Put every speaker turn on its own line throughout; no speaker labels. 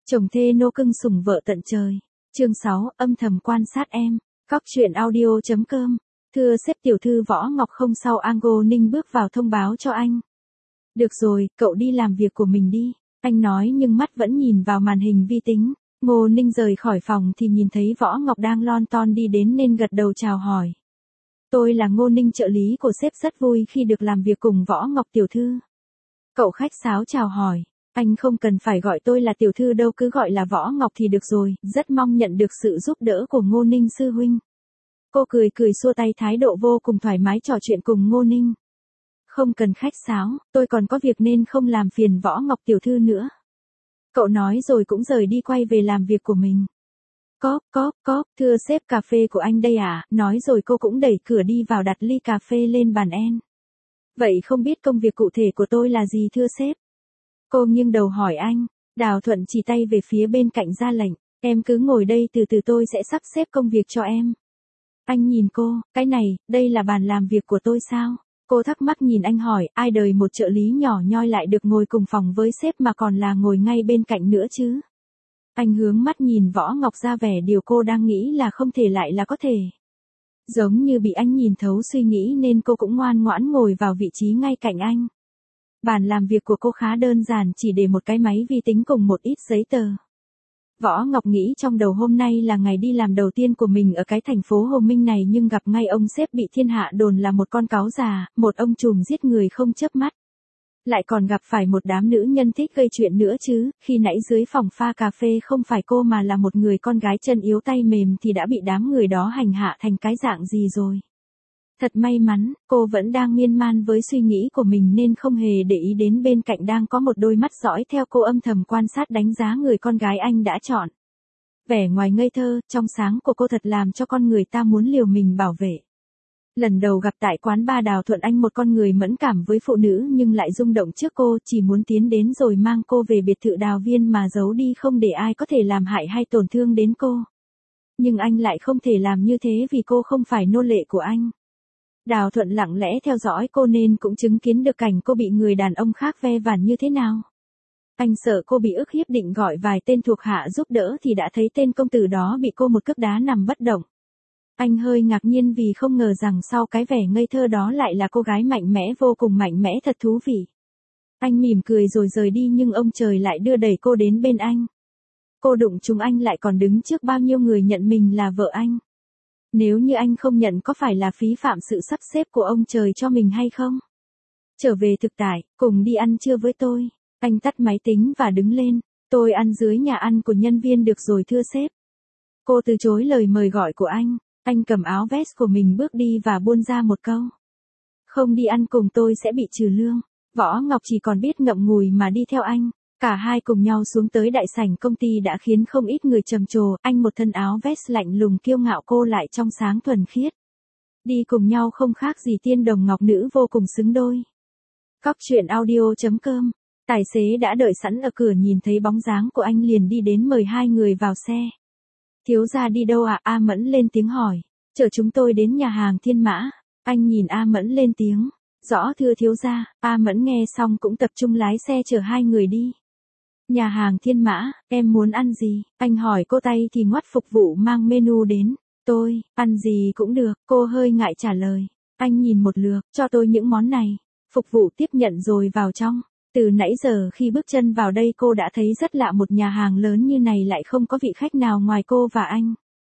Chồng thê nô cưng sủng vợ tận trời. Chương 6, âm thầm quan sát em. Cóc truyện audio.com. Thưa sếp, tiểu thư Võ Ngọc không sao. Ngô Ninh bước vào thông báo cho anh. Được rồi, cậu đi làm việc của mình đi. Anh nói nhưng mắt vẫn nhìn vào màn hình vi tính. Ngô Ninh rời khỏi phòng thì nhìn thấy Võ Ngọc đang lon ton đi đến nên gật đầu chào hỏi. Tôi là Ngô Ninh, trợ lý của sếp, rất vui khi được làm việc cùng Võ Ngọc tiểu thư. Cậu khách sáo chào hỏi. Anh không cần phải gọi tôi là tiểu thư đâu, cứ gọi là Võ Ngọc thì được rồi, rất mong nhận được sự giúp đỡ của Ngô Ninh sư huynh. Cô cười xua tay, thái độ vô cùng thoải mái trò chuyện cùng Ngô Ninh. Không cần khách sáo, tôi còn có việc nên không làm phiền Võ Ngọc tiểu thư nữa. Cậu nói rồi cũng rời đi, quay về làm việc của mình. Cóp, thưa sếp, cà phê của anh đây à, nói rồi cô cũng đẩy cửa đi vào đặt ly cà phê lên bàn En. Vậy không biết công việc cụ thể của tôi là gì thưa sếp? Cô nghiêng đầu hỏi anh. Đào Thuận chỉ tay về phía bên cạnh ra lệnh, em cứ ngồi đây, từ từ tôi sẽ sắp xếp công việc cho em. Anh nhìn cô, cái này, đây là bàn làm việc của tôi sao? Cô thắc mắc nhìn anh hỏi, ai đời một trợ lý nhỏ nhoi lại được ngồi cùng phòng với sếp mà còn là ngồi ngay bên cạnh nữa chứ? Anh hướng mắt nhìn Võ Ngọc, ra vẻ điều cô đang nghĩ là không thể lại là có thể. Giống như bị anh nhìn thấu suy nghĩ nên cô cũng ngoan ngoãn ngồi vào vị trí ngay cạnh anh. Bàn làm việc của cô khá đơn giản, chỉ để một cái máy vi tính cùng một ít giấy tờ. Võ Ngọc nghĩ trong đầu hôm nay là ngày đi làm đầu tiên của mình ở cái thành phố Hồ Minh này, nhưng gặp ngay ông sếp bị thiên hạ đồn là một con cáo già, một ông trùm giết người không chớp mắt. Lại còn gặp phải một đám nữ nhân thích gây chuyện nữa chứ, khi nãy dưới phòng pha cà phê không phải cô mà là một người con gái chân yếu tay mềm thì đã bị đám người đó hành hạ thành cái dạng gì rồi. Thật may mắn, cô vẫn đang miên man với suy nghĩ của mình nên không hề để ý đến bên cạnh đang có một đôi mắt dõi theo cô, âm thầm quan sát đánh giá người con gái anh đã chọn. Vẻ ngoài ngây thơ, trong sáng của cô thật làm cho con người ta muốn liều mình bảo vệ. Lần đầu gặp tại quán bar Đào Thuận, anh một con người mẫn cảm với phụ nữ nhưng lại rung động trước cô, chỉ muốn tiến đến rồi mang cô về biệt thự Đào Viên mà giấu đi không để ai có thể làm hại hay tổn thương đến cô. Nhưng anh lại không thể làm như thế vì cô không phải nô lệ của anh. Đào Thuận lặng lẽ theo dõi cô nên cũng chứng kiến được cảnh cô bị người đàn ông khác ve vãn như thế nào. Anh sợ cô bị ức hiếp, định gọi vài tên thuộc hạ giúp đỡ thì đã thấy tên công tử đó bị cô một cước đá nằm bất động. Anh hơi ngạc nhiên vì không ngờ rằng sau cái vẻ ngây thơ đó lại là cô gái mạnh mẽ, vô cùng mạnh mẽ, thật thú vị. Anh mỉm cười rồi rời đi nhưng ông trời lại đưa đẩy cô đến bên anh. Cô đụng trúng anh lại còn đứng trước bao nhiêu người nhận mình là vợ anh. Nếu như anh không nhận có phải là phí phạm sự sắp xếp của ông trời cho mình hay không? Trở về thực tại, cùng đi ăn trưa với tôi. Anh tắt máy tính và đứng lên. Tôi ăn dưới nhà ăn của nhân viên được rồi thưa sếp. Cô từ chối lời mời gọi của anh. Anh cầm áo vest của mình bước đi và buôn ra một câu. Không đi ăn cùng tôi sẽ bị trừ lương. Võ Ngọc chỉ còn biết ngậm ngùi mà đi theo anh. Cả hai cùng nhau xuống tới đại sảnh công ty đã khiến không ít người trầm trồ, anh một thân áo vest lạnh lùng kiêu ngạo, cô lại trong sáng thuần khiết. Đi cùng nhau không khác gì tiên đồng ngọc nữ, vô cùng xứng đôi. Cóc truyện audio.com. Tài xế đã đợi sẵn ở cửa nhìn thấy bóng dáng của anh liền đi đến mời hai người vào xe. Thiếu gia đi đâu à? A Mẫn lên tiếng hỏi. Chở chúng tôi đến nhà hàng Thiên Mã. Anh nhìn A Mẫn lên tiếng. Rõ thưa thiếu gia. A Mẫn nghe xong cũng tập trung lái xe chở hai người đi. Nhà hàng Thiên Mã, em muốn ăn gì? Anh hỏi cô, tay thì ngoắt phục vụ mang menu đến. Tôi, ăn gì cũng được, cô hơi ngại trả lời. Anh nhìn một lượt, cho tôi những món này. Phục vụ tiếp nhận rồi vào trong. Từ nãy giờ khi bước chân vào đây cô đã thấy rất lạ, một nhà hàng lớn như này lại không có vị khách nào ngoài cô và anh.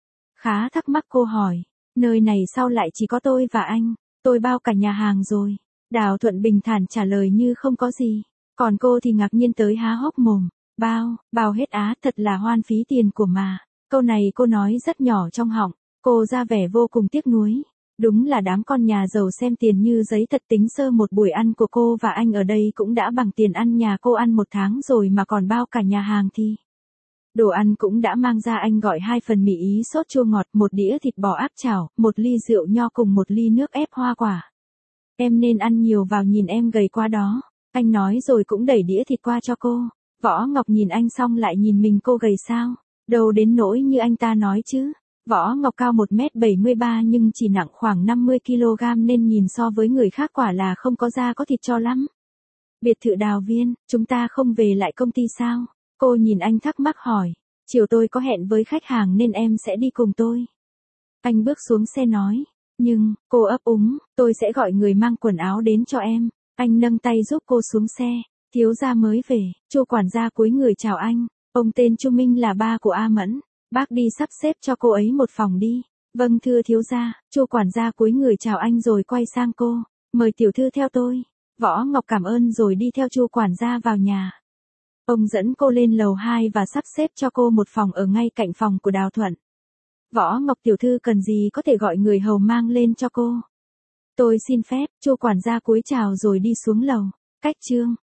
Khá thắc mắc cô hỏi, nơi này sao lại chỉ có tôi và anh? Tôi bao cả nhà hàng rồi. Đào Thuận bình thản trả lời như không có gì. Còn cô thì ngạc nhiên tới há hốc mồm. Bao hết á, thật là hoan phí tiền của mà. Câu này cô nói rất nhỏ trong họng. Cô ra vẻ vô cùng tiếc nuối. Đúng là đám con nhà giàu xem tiền như giấy thật, tính sơ một buổi ăn của cô và anh ở đây cũng đã bằng tiền ăn nhà cô ăn một tháng rồi mà còn bao cả nhà hàng thì. Đồ ăn cũng đã mang ra, anh gọi 2 phần mì ý sốt chua ngọt, 1 đĩa thịt bò áp chảo, 1 ly rượu nho cùng 1 ly nước ép hoa quả. Em nên ăn nhiều vào, nhìn em gầy quá đó. Anh nói rồi cũng đẩy đĩa thịt qua cho cô. Võ Ngọc nhìn anh xong lại nhìn mình, cô gầy sao? Đâu đến nỗi như anh ta nói chứ. Võ Ngọc cao 1m73 nhưng chỉ nặng khoảng 50kg nên nhìn so với người khác quả là không có da có thịt cho lắm. Biệt thự Đào Viên, chúng ta không về lại công ty sao? Cô nhìn anh thắc mắc hỏi, chiều tôi có hẹn với khách hàng nên em sẽ đi cùng tôi. Anh bước xuống xe nói, nhưng, cô ấp úng, tôi sẽ gọi người mang quần áo đến cho em. Anh nâng tay giúp cô xuống xe, thiếu gia mới về, Chu quản gia cúi người chào anh, ông tên Chu Minh là ba của A Mẫn, bác đi sắp xếp cho cô ấy một phòng đi. Vâng thưa thiếu gia, Chu quản gia cúi người chào anh rồi quay sang cô, mời tiểu thư theo tôi. Võ Ngọc cảm ơn rồi đi theo Chu quản gia vào nhà. Ông dẫn cô lên lầu 2 và sắp xếp cho cô một phòng ở ngay cạnh phòng của Đào Thuận. Võ Ngọc tiểu thư cần gì có thể gọi người hầu mang lên cho cô. Tôi xin phép, Chu quản gia cúi chào rồi đi xuống lầu. Cách chương